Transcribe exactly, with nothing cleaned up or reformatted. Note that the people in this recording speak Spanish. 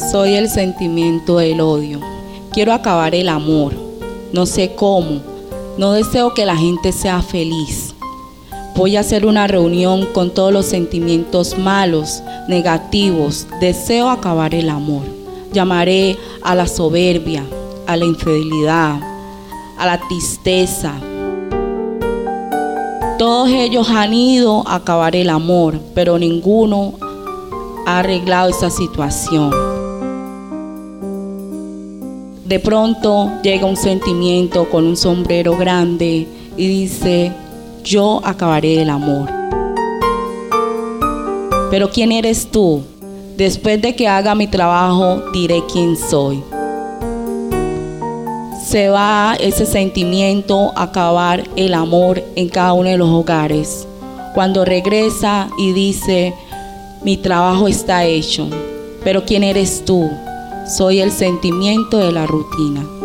Soy el sentimiento del odio. Quiero acabar el amor. No sé cómo. No deseo que la gente sea feliz. Voy a hacer una reunión con todos los sentimientos malos, negativos. Deseo acabar el amor. Llamaré a la soberbia, a la infidelidad, a la tristeza. Todos ellos han ido a acabar el amor, pero ninguno ha arreglado esa situación. De pronto llega un sentimiento con un sombrero grande y dice: yo acabaré el amor. Pero ¿quién eres tú? Después de que haga mi trabajo, diré quién soy. Se va ese sentimiento a acabar el amor en cada uno de los hogares. Cuando regresa y dice: mi trabajo está hecho. Pero ¿quién eres tú? Soy el sentimiento de la rutina.